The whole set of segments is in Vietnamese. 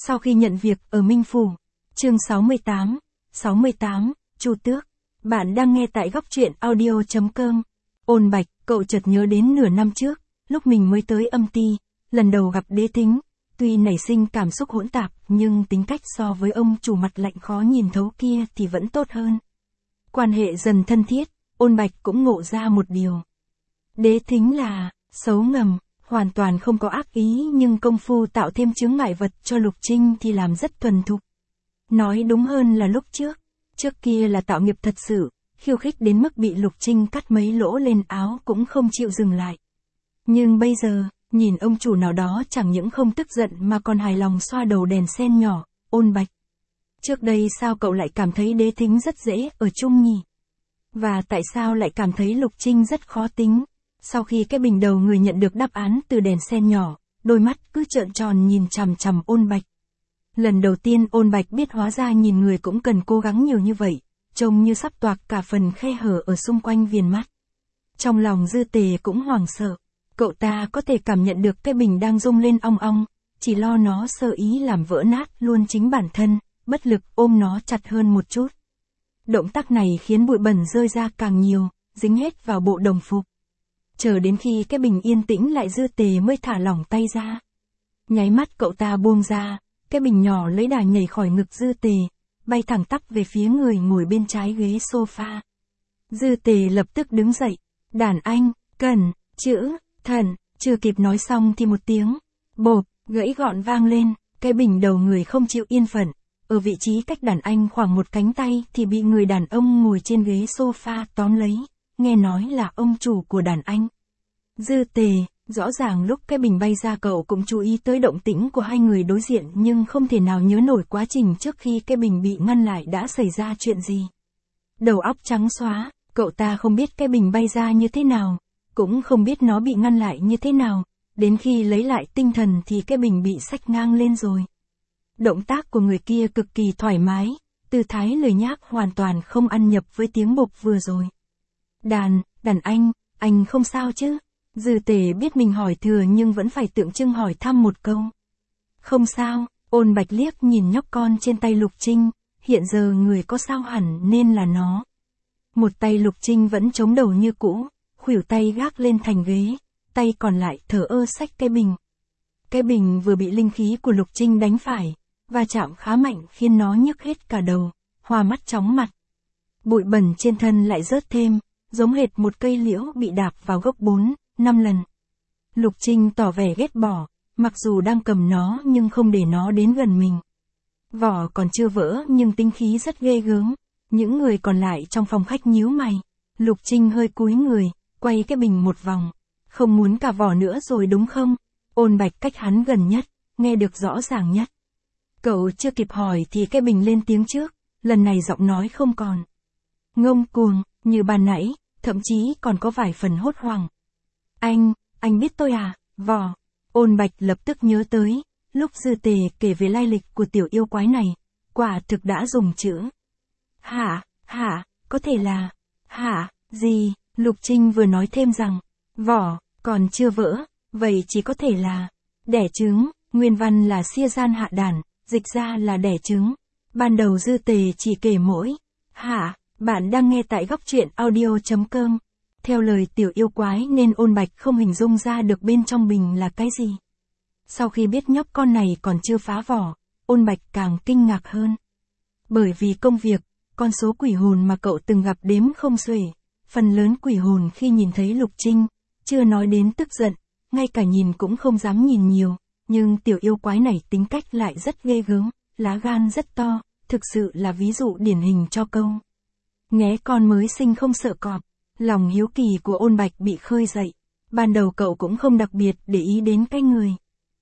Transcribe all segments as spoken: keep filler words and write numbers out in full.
Sau khi nhận việc ở Minh Phủ. Chương sáu mươi tám. sáu mươi tám, Chu Tước. Bạn đang nghe tại góc truyện audio chấm com. Ôn Bạch, cậu chợt nhớ đến nửa năm trước, lúc mình mới tới âm ty, lần đầu gặp Đế Thính, tuy nảy sinh cảm xúc hỗn tạp, nhưng tính cách so với ông chủ mặt lạnh khó nhìn thấu kia thì vẫn tốt hơn. Quan hệ dần thân thiết, Ôn Bạch cũng ngộ ra một điều. Đế Thính là xấu ngầm, hoàn toàn không có ác ý, nhưng công phu tạo thêm chướng ngại vật cho Lục Trinh thì làm rất thuần thục. Nói đúng hơn là lúc trước, trước kia là tạo nghiệp thật sự, khiêu khích đến mức bị Lục Trinh cắt mấy lỗ lên áo cũng không chịu dừng lại. Nhưng bây giờ, nhìn ông chủ nào đó chẳng những không tức giận mà còn hài lòng xoa đầu đèn sen nhỏ. Ôn Bạch, trước đây sao cậu lại cảm thấy Đế Thính rất dễ ở chung nhỉ? Và tại sao lại cảm thấy Lục Trinh rất khó tính? Sau khi cái bình đầu người nhận được đáp án từ đèn sen nhỏ, đôi mắt cứ trợn tròn nhìn chằm chằm Ôn Bạch. Lần đầu tiên Ôn Bạch biết hóa ra nhìn người cũng cần cố gắng nhiều như vậy, trông như sắp toạc cả phần khe hở ở xung quanh viền mắt. Trong lòng Dư Tề cũng hoảng sợ, cậu ta có thể cảm nhận được cái bình đang rung lên ong ong, chỉ lo nó sơ ý làm vỡ nát luôn chính bản thân, bất lực ôm nó chặt hơn một chút. Động tác này khiến bụi bẩn rơi ra càng nhiều, dính hết vào bộ đồng phục. Chờ đến khi cái bình yên tĩnh lại Dư Tề mới thả lỏng tay ra. Nháy mắt cậu ta buông ra, cái bình nhỏ lấy đà nhảy khỏi ngực Dư Tề, bay thẳng tắp về phía người ngồi bên trái ghế sofa. Dư Tề lập tức đứng dậy, đàn anh, cần, chữ, thần, chưa kịp nói xong thì một tiếng, bộp, gãy gọn vang lên, cái bình đầu người không chịu yên phận, ở vị trí cách đàn anh khoảng một cánh tay thì bị người đàn ông ngồi trên ghế sofa tóm lấy, nghe nói là ông chủ của đàn anh. Dư Tề, rõ ràng lúc cái bình bay ra cậu cũng chú ý tới động tĩnh của hai người đối diện nhưng không thể nào nhớ nổi quá trình trước khi cái bình bị ngăn lại đã xảy ra chuyện gì. Đầu óc trắng xóa, cậu ta không biết cái bình bay ra như thế nào, cũng không biết nó bị ngăn lại như thế nào, đến khi lấy lại tinh thần thì cái bình bị xách ngang lên rồi. Động tác của người kia cực kỳ thoải mái, tư thái lời nhác hoàn toàn không ăn nhập với tiếng bộp vừa rồi. Đàn, đàn anh, anh không sao chứ? Dư Tề biết mình hỏi thừa nhưng vẫn phải tượng trưng hỏi thăm một câu. Không sao, Ôn Bạch liếc nhìn nhóc con trên tay Lục Trinh, hiện giờ người có sao hẳn nên là nó. Một tay Lục Trinh vẫn chống đầu như cũ, khuỷu tay gác lên thành ghế, tay còn lại thở ơ xách cái bình. Cái bình vừa bị linh khí của Lục Trinh đánh phải, và chạm khá mạnh khiến nó nhức hết cả đầu, hoa mắt chóng mặt. Bụi bẩn trên thân lại rớt thêm, giống hệt một cây liễu bị đạp vào gốc bốn, năm lần. Lục Trinh tỏ vẻ ghét bỏ, mặc dù đang cầm nó nhưng không để nó đến gần mình. Vỏ còn chưa vỡ nhưng tinh khí rất ghê gớm. Những người còn lại trong phòng khách nhíu mày. Lục Trinh hơi cúi người, quay cái bình một vòng. Không muốn cả vỏ nữa rồi đúng không? Ôn Bạch cách hắn gần nhất, nghe được rõ ràng nhất. Cậu chưa kịp hỏi thì cái bình lên tiếng trước, lần này giọng nói không còn ngông cuồng, như ban nãy, thậm chí còn có vài phần hốt hoảng. Anh, anh biết tôi à, vỏ. Ôn Bạch lập tức nhớ tới, lúc Dư Tề kể về lai lịch của tiểu yêu quái này, quả thực đã dùng chữ. Hả, hả, có thể là, hả, gì, Lục Trinh vừa nói thêm rằng, vỏ, còn chưa vỡ, vậy chỉ có thể là, đẻ trứng, nguyên văn là xia gian hạ đàn, dịch ra là đẻ trứng. Ban đầu Dư Tề chỉ kể mỗi, hả, bạn đang nghe tại góc truyện audio chấm com. Theo lời tiểu yêu quái nên Ôn Bạch không hình dung ra được bên trong bình là cái gì. Sau khi biết nhóc con này còn chưa phá vỏ, Ôn Bạch càng kinh ngạc hơn. Bởi vì công việc, con số quỷ hồn mà cậu từng gặp đếm không xuể, phần lớn quỷ hồn khi nhìn thấy Lục Trinh, chưa nói đến tức giận, ngay cả nhìn cũng không dám nhìn nhiều, nhưng tiểu yêu quái này tính cách lại rất ghê gớm, lá gan rất to, thực sự là ví dụ điển hình cho câu nghé con mới sinh không sợ cọp. Lòng hiếu kỳ của Ôn Bạch bị khơi dậy. Ban đầu cậu cũng không đặc biệt để ý đến cái người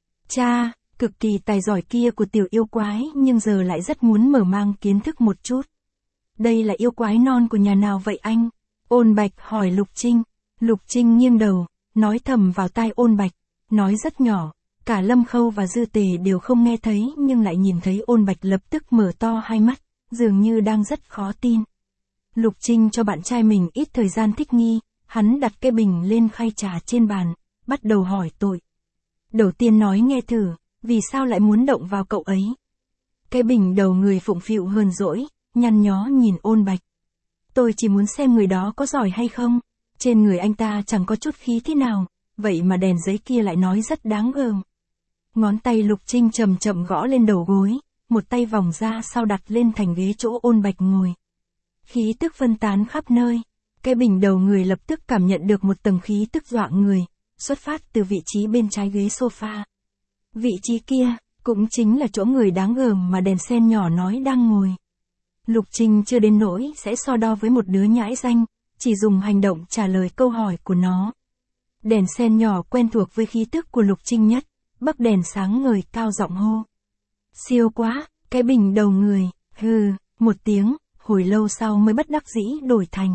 cha, cực kỳ tài giỏi kia của tiểu yêu quái nhưng giờ lại rất muốn mở mang kiến thức một chút. Đây là yêu quái non của nhà nào vậy anh? Ôn Bạch hỏi Lục Trinh. Lục Trinh nghiêng đầu, nói thầm vào tai Ôn Bạch, nói rất nhỏ, cả Lâm Khâu và Dư Tề đều không nghe thấy nhưng lại nhìn thấy Ôn Bạch lập tức mở to hai mắt, dường như đang rất khó tin. Lục Trinh cho bạn trai mình ít thời gian thích nghi, hắn đặt cái bình lên khay trà trên bàn, bắt đầu hỏi tội. Đầu tiên nói nghe thử, vì sao lại muốn động vào cậu ấy? Cái bình đầu người phụng phịu hờn dỗi, nhăn nhó nhìn Ôn Bạch. Tôi chỉ muốn xem người đó có giỏi hay không, trên người anh ta chẳng có chút khí thế nào, vậy mà đèn giấy kia lại nói rất đáng gờm. Ngón tay Lục Trinh chậm chậm gõ lên đầu gối, một tay vòng ra sau đặt lên thành ghế chỗ Ôn Bạch ngồi. Khí tức phân tán khắp nơi, cái bình đầu người lập tức cảm nhận được một tầng khí tức dọa người, xuất phát từ vị trí bên trái ghế sofa. Vị trí kia, cũng chính là chỗ người đáng gờm mà đèn sen nhỏ nói đang ngồi. Lục Trinh chưa đến nỗi sẽ so đo với một đứa nhãi danh, chỉ dùng hành động trả lời câu hỏi của nó. Đèn sen nhỏ quen thuộc với khí tức của Lục Trinh nhất, bấc đèn sáng ngời cao giọng hô. Siêu quá, cái bình đầu người, hừ, một tiếng, hồi lâu sau mới bất đắc dĩ đổi thành.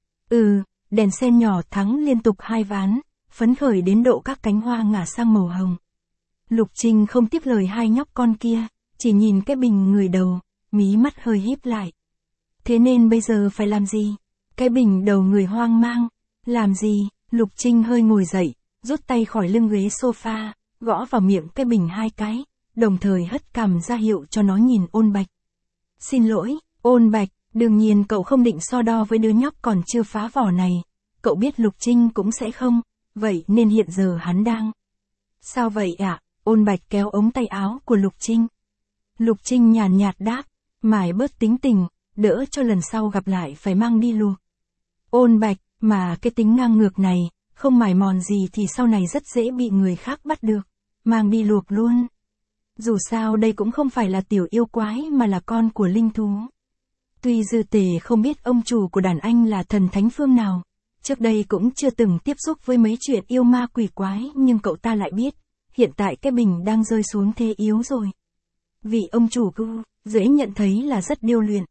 Ừ, đèn sen nhỏ thắng liên tục hai ván, phấn khởi đến độ các cánh hoa ngả sang màu hồng. Lục Trinh không tiếp lời hai nhóc con kia, chỉ nhìn cái bình người đầu, mí mắt hơi híp lại. Thế nên bây giờ phải làm gì? Cái bình đầu người hoang mang. Làm gì? Lục Trinh hơi ngồi dậy, rút tay khỏi lưng ghế sofa, gõ vào miệng cái bình hai cái, đồng thời hất cằm ra hiệu cho nó nhìn Ôn Bạch. Xin lỗi, Ôn Bạch, đương nhiên cậu không định so đo với đứa nhóc còn chưa phá vỏ này. Cậu biết Lục Trinh cũng sẽ không, vậy nên hiện giờ hắn đang. Sao vậy ạ? À? Ôn Bạch kéo ống tay áo của Lục Trinh. Lục Trinh nhàn nhạt đáp, mải bớt tính tình, đỡ cho lần sau gặp lại phải mang đi luộc. Ôn Bạch, mà cái tính ngang ngược này, không mải mòn gì thì sau này rất dễ bị người khác bắt được, mang đi luộc luôn. Dù sao đây cũng không phải là tiểu yêu quái mà là con của linh thú. Tuy Dư Tề không biết ông chủ của đàn anh là thần thánh phương nào, trước đây cũng chưa từng tiếp xúc với mấy chuyện yêu ma quỷ quái, nhưng cậu ta lại biết, hiện tại cái bình đang rơi xuống thế yếu rồi. Vì ông chủ cứ dễ nhận thấy là rất điêu luyện.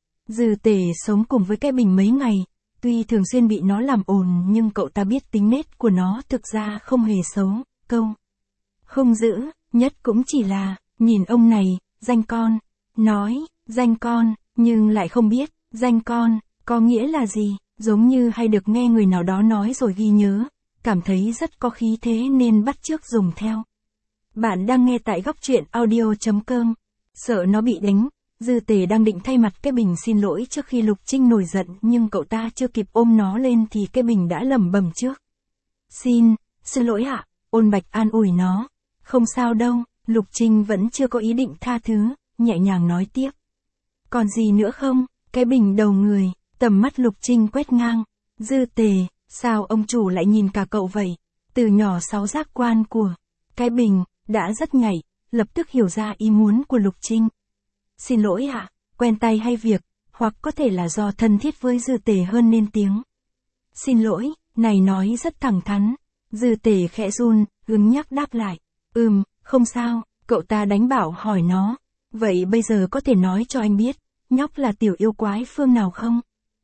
Dư Tề sống cùng với cái bình mấy ngày, tuy thường xuyên bị nó làm ồn nhưng cậu ta biết tính nết của nó thực ra không hề xấu, câu không giữ, nhất cũng chỉ là, nhìn ông này, danh con, nói, danh con, nhưng lại không biết, danh con, có nghĩa là gì, giống như hay được nghe người nào đó nói rồi ghi nhớ, cảm thấy rất có khí thế nên bắt chước dùng theo. Bạn đang nghe tại góc truyện audio chấm com, sợ nó bị đánh, Dư Tề đang định thay mặt cái bình xin lỗi trước khi Lục Trinh nổi giận nhưng cậu ta chưa kịp ôm nó lên thì cái bình đã lẩm bẩm trước. Xin, xin lỗi ạ, Ôn Bạch an ủi nó. Không sao đâu, Lục Trinh vẫn chưa có ý định tha thứ, nhẹ nhàng nói tiếp. Còn gì nữa không? Cái bình đầu người, tầm mắt Lục Trinh quét ngang. Dư Tề, sao ông chủ lại nhìn cả cậu vậy? Từ nhỏ sáu giác quan của cái bình, đã rất nhạy, lập tức hiểu ra ý muốn của Lục Trinh. Xin lỗi ạ, quen tay hay việc, hoặc có thể là do thân thiết với Dư Tề hơn nên tiếng. Xin lỗi, này nói rất thẳng thắn. Dư Tề khẽ run, ưng nhắc đáp lại. Ừm, không sao, cậu ta đánh bảo hỏi nó. Vậy bây giờ có thể nói cho anh biết, nhóc là tiểu yêu quái phương nào không?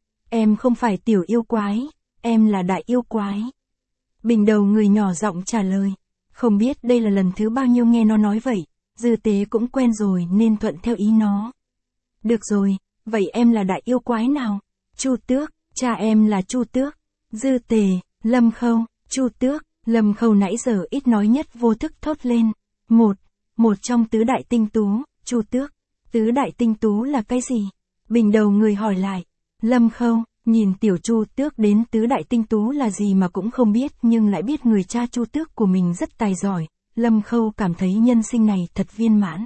Em không phải tiểu yêu quái, em là đại yêu quái. Bình đầu người nhỏ giọng trả lời. Không biết đây là lần thứ bao nhiêu nghe nó nói vậy, Dư Tế cũng quen rồi nên thuận theo ý nó. Được rồi, vậy em là đại yêu quái nào? Chu Tước, cha em là Chu Tước. Dư Tề, Lâm Khâu, Chu Tước, Lâm Khâu nãy giờ ít nói nhất vô thức thốt lên. Một, một trong tứ đại tinh tú, Chu Tước. Tứ đại tinh tú là cái gì? Bình đầu người hỏi lại. Lâm Khâu, nhìn tiểu Chu Tước đến tứ đại tinh tú là gì mà cũng không biết nhưng lại biết người cha Chu Tước của mình rất tài giỏi. Lâm Khâu cảm thấy nhân sinh này thật viên mãn.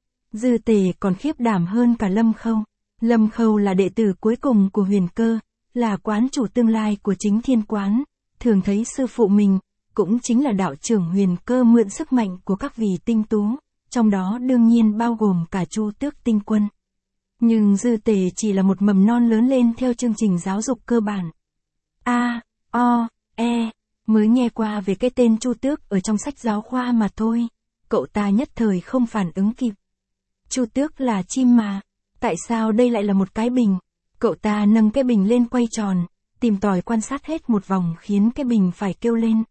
Dư Tề còn khiếp đảm hơn cả Lâm Khâu. Lâm Khâu là đệ tử cuối cùng của Huyền Cơ, là quán chủ tương lai của chính Thiên Quán, thường thấy sư phụ mình, cũng chính là đạo trưởng Huyền Cơ mượn sức mạnh của các vị tinh tú, trong đó đương nhiên bao gồm cả Chu Tước tinh quân. Nhưng Dư Tề chỉ là một mầm non lớn lên theo chương trình giáo dục cơ bản. A, O, E, mới nghe qua về cái tên Chu Tước ở trong sách giáo khoa mà thôi, cậu ta nhất thời không phản ứng kịp. Chu Tước là chim mà, tại sao đây lại là một cái bình? Cậu ta nâng cái bình lên quay tròn, tìm tòi quan sát hết một vòng khiến cái bình phải kêu lên.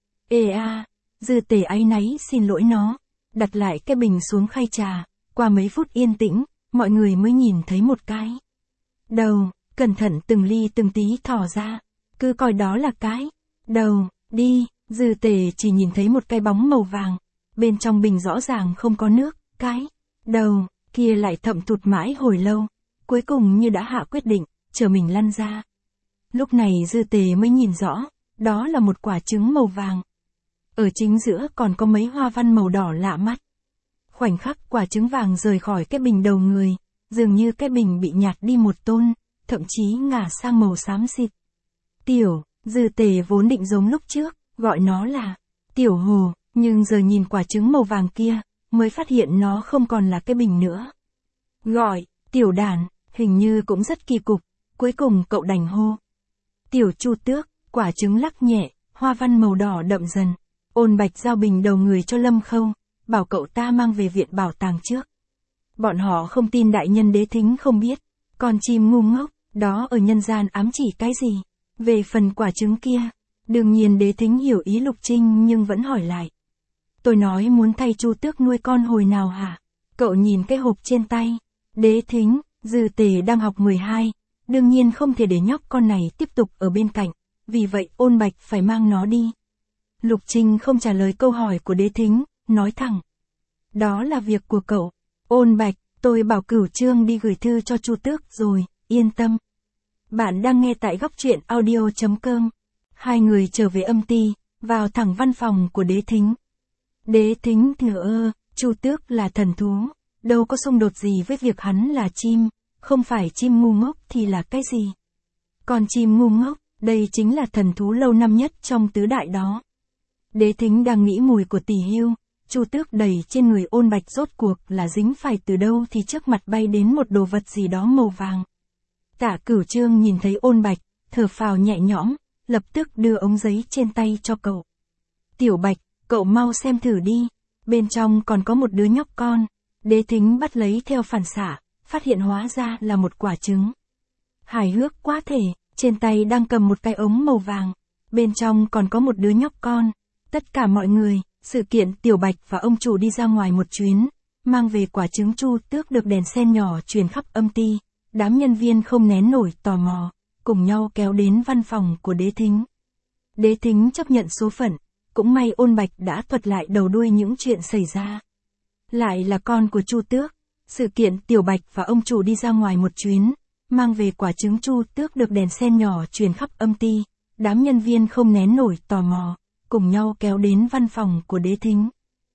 Ê a, Dư Tề áy náy xin lỗi nó, đặt lại cái bình xuống khay trà, qua mấy phút yên tĩnh, mọi người mới nhìn thấy một cái đầu, cẩn thận từng ly từng tí thỏ ra, cứ coi đó là cái đầu, đi, Dư Tề chỉ nhìn thấy một cái bóng màu vàng, bên trong bình rõ ràng không có nước, cái đầu kia lại thậm thụt mãi hồi lâu, cuối cùng như đã hạ quyết định, chờ mình lăn ra. Lúc này Dư Tề mới nhìn rõ, đó là một quả trứng màu vàng. Ở chính giữa còn có mấy hoa văn màu đỏ lạ mắt. Khoảnh khắc quả trứng vàng rời khỏi cái bình đầu người, dường như cái bình bị nhạt đi một tôn, thậm chí ngả sang màu xám xịt. Tiểu, Dư Tề vốn định giống lúc trước, gọi nó là Tiểu Hồ, nhưng giờ nhìn quả trứng màu vàng kia, mới phát hiện nó không còn là cái bình nữa. Gọi, Tiểu Đàn, hình như cũng rất kỳ cục, cuối cùng cậu đành hô. Tiểu Chu Tước, quả trứng lắc nhẹ, hoa văn màu đỏ đậm dần. Ôn Bạch giao bình đầu người cho Lâm Khâu, bảo cậu ta mang về viện bảo tàng trước. Bọn họ không tin đại nhân Đế Thính không biết, con chim ngu ngốc, đó ở nhân gian ám chỉ cái gì. Về phần quả trứng kia, đương nhiên Đế Thính hiểu ý Lục Trinh nhưng vẫn hỏi lại. Tôi nói muốn thay Chu Tước nuôi con hồi nào hả? Cậu nhìn cái hộp trên tay. Đế Thính, Dư Tề đang học mười hai, đương nhiên không thể để nhóc con này tiếp tục ở bên cạnh, vì vậy Ôn Bạch phải mang nó đi. Lục Trinh không trả lời câu hỏi của Đế Thính, nói thẳng. Đó là việc của cậu. Ôn Bạch, tôi bảo Cửu Trương đi gửi thư cho Chu Tước rồi, yên tâm. Bạn đang nghe tại góc truyện audio chấm com. Hai người trở về âm ty, vào thẳng văn phòng của Đế Thính. Đế Thính thở ơ, Chu Tước là thần thú, đâu có xung đột gì với việc hắn là chim, không phải chim ngu ngốc thì là cái gì. Còn chim ngu ngốc, đây chính là thần thú lâu năm nhất trong tứ đại đó. Đế Thính đang nghĩ mùi của tỷ hưu, Chu Tước đầy trên người Ôn Bạch rốt cuộc là dính phải từ đâu thì trước mặt bay đến một đồ vật gì đó màu vàng. Tạ Cửu Trương nhìn thấy Ôn Bạch, thở phào nhẹ nhõm, lập tức đưa ống giấy trên tay cho cậu. Tiểu Bạch, cậu mau xem thử đi, bên trong còn có một đứa nhóc con. Đế Thính bắt lấy theo phản xạ, phát hiện hóa ra là một quả trứng. Hài hước quá thể, trên tay đang cầm một cái ống màu vàng, bên trong còn có một đứa nhóc con. Tất cả mọi người, sự kiện Tiểu Bạch và ông chủ đi ra ngoài một chuyến, mang về quả trứng Chu Tước được đèn sen nhỏ truyền khắp âm ty, đám nhân viên không nén nổi tò mò, cùng nhau kéo đến văn phòng của Đế Thính. Đế Thính chấp nhận số phận, cũng may Ôn Bạch đã thuật lại đầu đuôi những chuyện xảy ra. Lại là con của Chu Tước, sự kiện Tiểu Bạch và ông chủ đi ra ngoài một chuyến, mang về quả trứng Chu Tước được đèn sen nhỏ truyền khắp âm ty, đám nhân viên không nén nổi tò mò, cùng nhau kéo đến văn phòng của Đế Thính.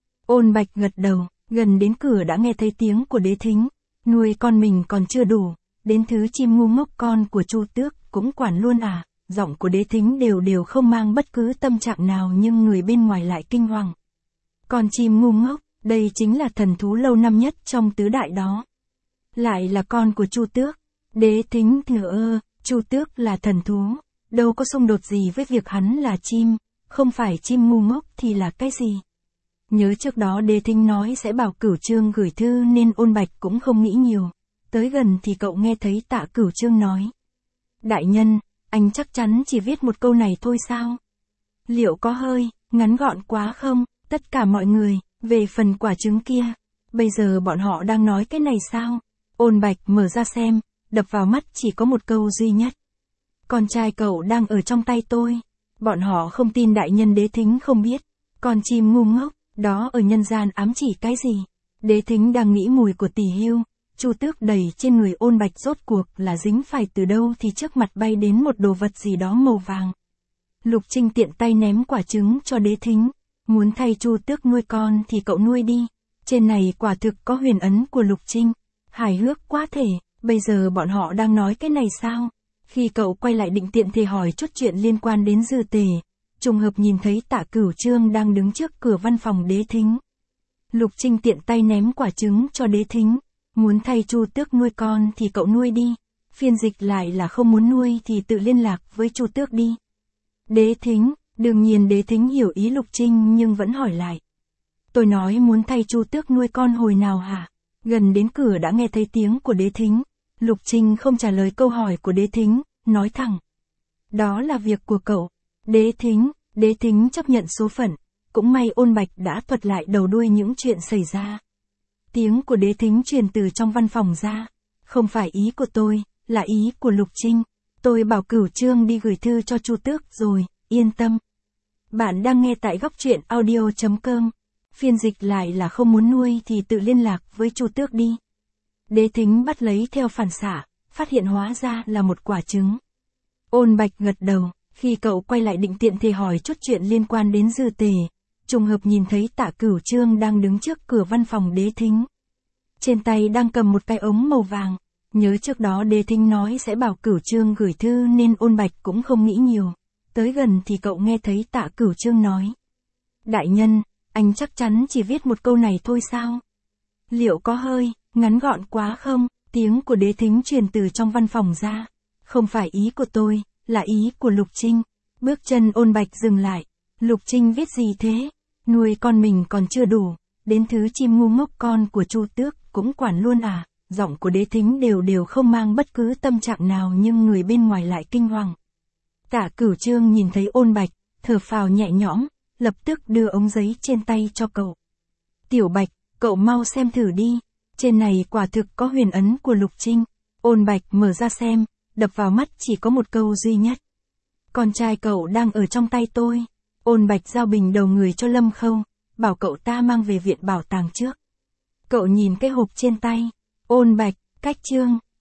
Ôn Bạch gật đầu, gần đến cửa đã nghe thấy tiếng của Đế Thính, nuôi con mình còn chưa đủ, đến thứ chim ngu ngốc con của Chu Tước cũng quản luôn à. Giọng của Đế Thính đều đều không mang bất cứ tâm trạng nào nhưng người bên ngoài lại kinh hoàng. Con chim ngu ngốc, đây chính là thần thú lâu năm nhất trong tứ đại đó. Lại là con của Chu Tước. Đế Thính thở ơ, Chu Tước là thần thú, đâu có xung đột gì với việc hắn là chim, không phải chim ngu ngốc thì là cái gì. Nhớ trước đó Đế Thính nói sẽ bảo Cửu Trương gửi thư nên Ôn Bạch cũng không nghĩ nhiều. Tới gần thì cậu nghe thấy Tạ Cửu Trương nói. Đại nhân, anh chắc chắn chỉ viết một câu này thôi sao? Liệu có hơi ngắn gọn quá không? Tất cả mọi người, về phần quả trứng kia, bây giờ bọn họ đang nói cái này sao? Ôn Bạch mở ra xem, đập vào mắt chỉ có một câu duy nhất. Con trai cậu đang ở trong tay tôi. Bọn họ không tin đại nhân Đế Thính không biết. Con chim ngu ngốc, đó ở nhân gian ám chỉ cái gì? Đế Thính đang nghĩ mùi của tỷ hưu, Chu Tước đầy trên người Ôn Bạch rốt cuộc là dính phải từ đâu thì trước mặt bay đến một đồ vật gì đó màu vàng. Lục Trinh tiện tay ném quả trứng cho Đế Thính. Muốn thay Chu Tước nuôi con thì cậu nuôi đi. Trên này quả thực có huyền ấn của Lục Trinh. Hài hước quá thể, bây giờ bọn họ đang nói cái này sao? Khi cậu quay lại định tiện thể hỏi chút chuyện liên quan đến Dư Tề, trùng hợp nhìn thấy Tạ Cửu Trương đang đứng trước cửa văn phòng Đế Thính. Lục Trinh tiện tay ném quả trứng cho Đế Thính. Muốn thay Chu Tước nuôi con thì cậu nuôi đi. Phiên dịch lại là không muốn nuôi thì tự liên lạc với Chu Tước đi. Đế Thính, đương nhiên Đế Thính hiểu ý Lục Trinh nhưng vẫn hỏi lại. Tôi nói muốn thay Chu Tước nuôi con hồi nào hả? Gần đến cửa đã nghe thấy tiếng của Đế Thính. Lục Trinh không trả lời câu hỏi của Đế Thính, nói thẳng. Đó là việc của cậu. Đế Thính, Đế Thính chấp nhận số phận, cũng may Ôn Bạch đã thuật lại đầu đuôi những chuyện xảy ra. Tiếng của Đế Thính truyền từ trong văn phòng ra. Không phải ý của tôi, là ý của Lục Trinh. Tôi bảo Cửu Trương đi gửi thư cho Chu Tước rồi, yên tâm. Bạn đang nghe tại góc truyện audio chấm com. Phiên dịch lại là không muốn nuôi thì tự liên lạc với Chu Tước đi. Đế Thính bắt lấy theo phản xạ, phát hiện hóa ra là một quả trứng. Ôn Bạch gật đầu, khi cậu quay lại định tiện thể hỏi chút chuyện liên quan đến Dư Tề, trùng hợp nhìn thấy Tạ Cửu Trương đang đứng trước cửa văn phòng Đế Thính. Trên tay đang cầm một cái ống màu vàng, nhớ trước đó Đế Thính nói sẽ bảo Cửu Trương gửi thư nên Ôn Bạch cũng không nghĩ nhiều. Tới gần thì cậu nghe thấy Tạ Cửu Trương nói. Đại nhân, anh chắc chắn chỉ viết một câu này thôi sao? Liệu có hơi ngắn gọn quá không? Tiếng của Đế Thính truyền từ trong văn phòng ra. Không phải ý của tôi, là ý của Lục Trinh. Bước chân Ôn Bạch dừng lại. Lục Trinh viết gì thế? Nuôi con mình còn chưa đủ, đến thứ chim ngu ngốc con của Chu Tước cũng quản luôn à? Giọng của Đế Thính đều đều không mang bất cứ tâm trạng nào nhưng người bên ngoài lại kinh hoàng. Tạ Cửu Trương nhìn thấy Ôn Bạch, thở phào nhẹ nhõm, lập tức đưa ống giấy trên tay cho cậu. Tiểu Bạch, cậu mau xem thử đi, trên này quả thực có huyền ấn của Lục Trinh. Ôn Bạch mở ra xem, đập vào mắt chỉ có một câu duy nhất. Con trai cậu đang ở trong tay tôi. Ôn Bạch giao bình đầu người cho Lâm Khâu, bảo cậu ta mang về viện bảo tàng trước. Cậu nhìn cái hộp trên tay. Ôn Bạch, cách chương.